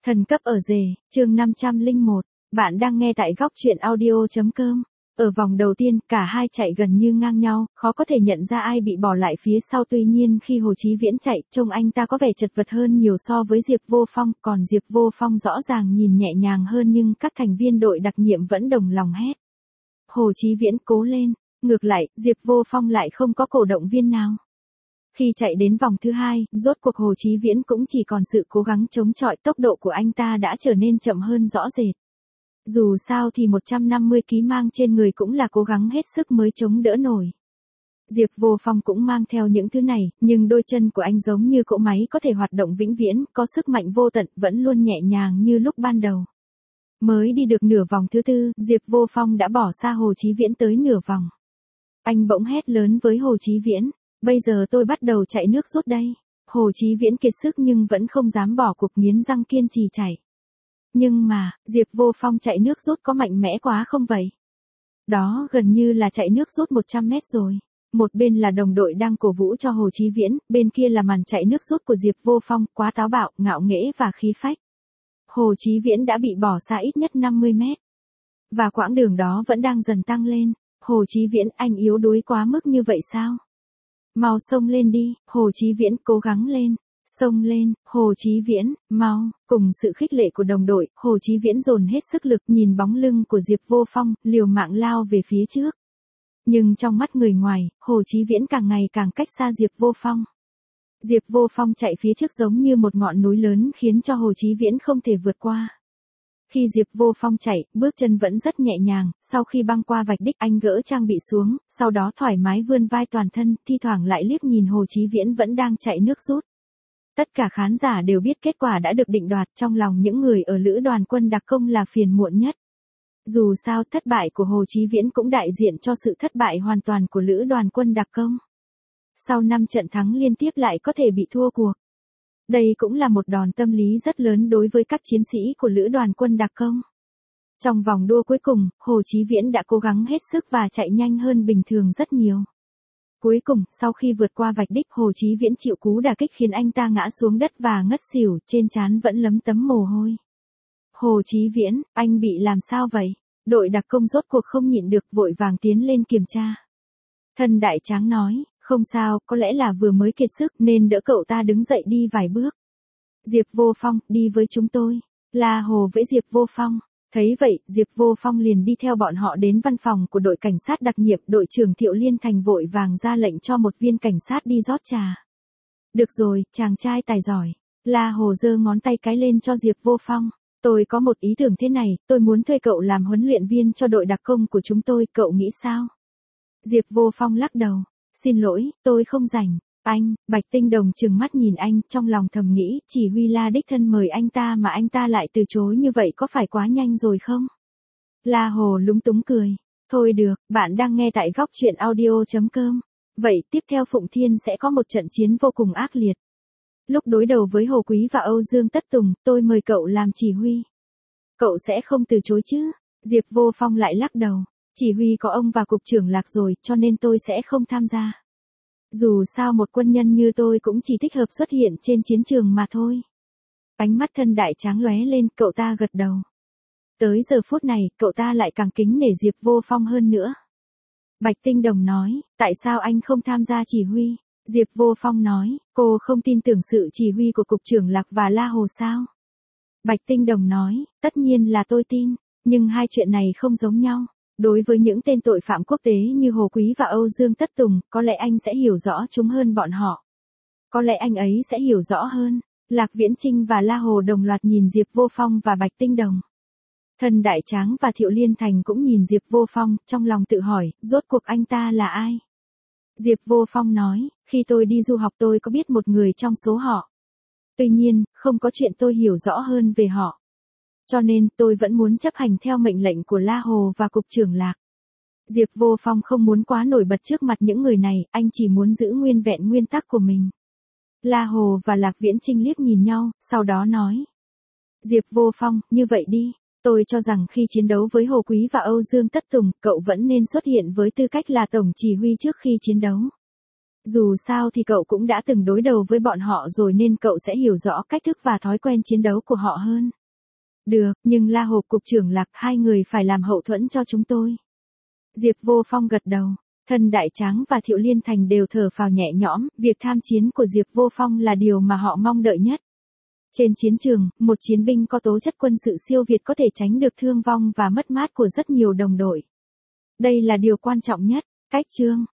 Thần cấp ở rể, chương 501, bạn đang nghe tại góc truyện audio.com. Ở vòng đầu tiên, cả hai chạy gần như ngang nhau, khó có thể nhận ra ai bị bỏ lại phía sau. Tuy nhiên khi Hồ Chí Viễn chạy, trông anh ta có vẻ chật vật hơn nhiều so với Diệp Vô Phong, còn Diệp Vô Phong rõ ràng nhìn nhẹ nhàng hơn, nhưng các thành viên đội đặc nhiệm vẫn đồng lòng hét. Hồ Chí Viễn cố lên, ngược lại, Diệp Vô Phong lại không có cổ động viên nào. Khi chạy đến vòng thứ hai, rốt cuộc Hồ Chí Viễn cũng chỉ còn sự cố gắng chống chọi, tốc độ của anh ta đã trở nên chậm hơn rõ rệt. Dù sao thì 150 kg mang trên người cũng là cố gắng hết sức mới chống đỡ nổi. Diệp Vô Phong cũng mang theo những thứ này, nhưng đôi chân của anh giống như cỗ máy có thể hoạt động vĩnh viễn, có sức mạnh vô tận, vẫn luôn nhẹ nhàng như lúc ban đầu. Mới đi được nửa vòng thứ tư, Diệp Vô Phong đã bỏ xa Hồ Chí Viễn tới nửa vòng. Anh bỗng hét lớn với Hồ Chí Viễn. Bây giờ tôi bắt đầu chạy nước rút đây. Hồ Chí Viễn kiệt sức nhưng vẫn không dám bỏ cuộc, nghiến răng kiên trì chạy. Nhưng mà, Diệp Vô Phong chạy nước rút có mạnh mẽ quá không vậy? Đó gần như là chạy nước rút 100 mét rồi. Một bên là đồng đội đang cổ vũ cho Hồ Chí Viễn, bên kia là màn chạy nước rút của Diệp Vô Phong, quá táo bạo, ngạo nghễ và khí phách. Hồ Chí Viễn đã bị bỏ xa ít nhất 50 mét. Và quãng đường đó vẫn đang dần tăng lên. Hồ Chí Viễn, anh yếu đuối quá mức như vậy sao? Mau xông lên đi, Hồ Chí Viễn cố gắng lên, xông lên, Hồ Chí Viễn, mau, cùng sự khích lệ của đồng đội, Hồ Chí Viễn dồn hết sức lực, nhìn bóng lưng của Diệp Vô Phong, liều mạng lao về phía trước. Nhưng trong mắt người ngoài, Hồ Chí Viễn càng ngày càng cách xa Diệp Vô Phong. Diệp Vô Phong chạy phía trước giống như một ngọn núi lớn khiến cho Hồ Chí Viễn không thể vượt qua. Khi Diệp Vô Phong chạy, bước chân vẫn rất nhẹ nhàng, sau khi băng qua vạch đích anh gỡ trang bị xuống, sau đó thoải mái vươn vai toàn thân, thi thoảng lại liếc nhìn Hồ Chí Viễn vẫn đang chạy nước rút. Tất cả khán giả đều biết kết quả đã được định đoạt, trong lòng những người ở lữ đoàn quân đặc công là phiền muộn nhất. Dù sao thất bại của Hồ Chí Viễn cũng đại diện cho sự thất bại hoàn toàn của lữ đoàn quân đặc công. Sau 5 trận thắng liên tiếp lại có thể bị thua cuộc. Đây cũng là một đòn tâm lý rất lớn đối với các chiến sĩ của lữ đoàn quân đặc công. Trong vòng đua cuối cùng, Hồ Chí Viễn đã cố gắng hết sức và chạy nhanh hơn bình thường rất nhiều. Cuối cùng, sau khi vượt qua vạch đích, Hồ Chí Viễn chịu cú đả kích khiến anh ta ngã xuống đất và ngất xỉu, trên trán vẫn lấm tấm mồ hôi. Hồ Chí Viễn, anh bị làm sao vậy? Đội đặc công rốt cuộc không nhịn được, vội vàng tiến lên kiểm tra. Thân đại tráng nói. Không sao, có lẽ là vừa mới kiệt sức nên đỡ cậu ta đứng dậy đi vài bước. Diệp Vô Phong, đi với chúng tôi. La Hồ với Diệp Vô Phong. Thấy vậy, Diệp Vô Phong liền đi theo bọn họ đến văn phòng của đội cảnh sát đặc nhiệm. Đội trưởng Thiệu Liên Thành vội vàng ra lệnh cho một viên cảnh sát đi rót trà. Được rồi, chàng trai tài giỏi. La Hồ giơ ngón tay cái lên cho Diệp Vô Phong. Tôi có một ý tưởng thế này, tôi muốn thuê cậu làm huấn luyện viên cho đội đặc công của chúng tôi, cậu nghĩ sao? Diệp Vô Phong lắc đầu. Xin lỗi, tôi không rảnh. Anh, Bạch Tinh Đồng trừng mắt nhìn anh, trong lòng thầm nghĩ, chỉ huy La đích thân mời anh ta mà anh ta lại từ chối như vậy có phải quá nhanh rồi không? La Hồ lúng túng cười. Thôi được, bạn đang nghe tại góc truyện audio.com. Vậy tiếp theo Phụng Thiên sẽ có một trận chiến vô cùng ác liệt. Lúc đối đầu với Hồ Quý và Âu Dương Tất Tùng, tôi mời cậu làm chỉ huy. Cậu sẽ không từ chối chứ? Diệp Vô Phong lại lắc đầu. Chỉ huy có ông và cục trưởng Lạc rồi, cho nên tôi sẽ không tham gia. Dù sao một quân nhân như tôi cũng chỉ thích hợp xuất hiện trên chiến trường mà thôi. Ánh mắt thân đại tráng lóe lên, cậu ta gật đầu. Tới giờ phút này, cậu ta lại càng kính nể Diệp Vô Phong hơn nữa. Bạch Tinh Đồng nói, tại sao anh không tham gia chỉ huy? Diệp Vô Phong nói, cô không tin tưởng sự chỉ huy của cục trưởng Lạc và La Hồ sao? Bạch Tinh Đồng nói, tất nhiên là tôi tin, nhưng hai chuyện này không giống nhau. Đối với những tên tội phạm quốc tế như Hồ Quý và Âu Dương Tất Tùng, có lẽ anh sẽ hiểu rõ chúng hơn bọn họ. Có lẽ anh ấy sẽ hiểu rõ hơn. Lạc Viễn Trinh và La Hồ đồng loạt nhìn Diệp Vô Phong và Bạch Tinh Đồng. Thân Đại Tráng và Thiệu Liên Thành cũng nhìn Diệp Vô Phong, trong lòng tự hỏi, rốt cuộc anh ta là ai? Diệp Vô Phong nói, khi tôi đi du học tôi có biết một người trong số họ. Tuy nhiên, không có chuyện tôi hiểu rõ hơn về họ. Cho nên, tôi vẫn muốn chấp hành theo mệnh lệnh của La Hồ và cục trưởng Lạc. Diệp Vô Phong không muốn quá nổi bật trước mặt những người này, anh chỉ muốn giữ nguyên vẹn nguyên tắc của mình. La Hồ và Lạc Viễn Trinh liếc nhìn nhau, sau đó nói. Diệp Vô Phong, như vậy đi, tôi cho rằng khi chiến đấu với Hồ Quý và Âu Dương Tất Tùng, cậu vẫn nên xuất hiện với tư cách là tổng chỉ huy trước khi chiến đấu. Dù sao thì cậu cũng đã từng đối đầu với bọn họ rồi nên cậu sẽ hiểu rõ cách thức và thói quen chiến đấu của họ hơn. Được, nhưng La Hộp cục trưởng Lạc, hai người phải làm hậu thuẫn cho chúng tôi. Diệp Vô Phong gật đầu. Thân Đại Tráng và Thiệu Liên Thành đều thở phào nhẹ nhõm, việc tham chiến của Diệp Vô Phong là điều mà họ mong đợi nhất. Trên chiến trường, một chiến binh có tố chất quân sự siêu việt có thể tránh được thương vong và mất mát của rất nhiều đồng đội. Đây là điều quan trọng nhất. Cách chương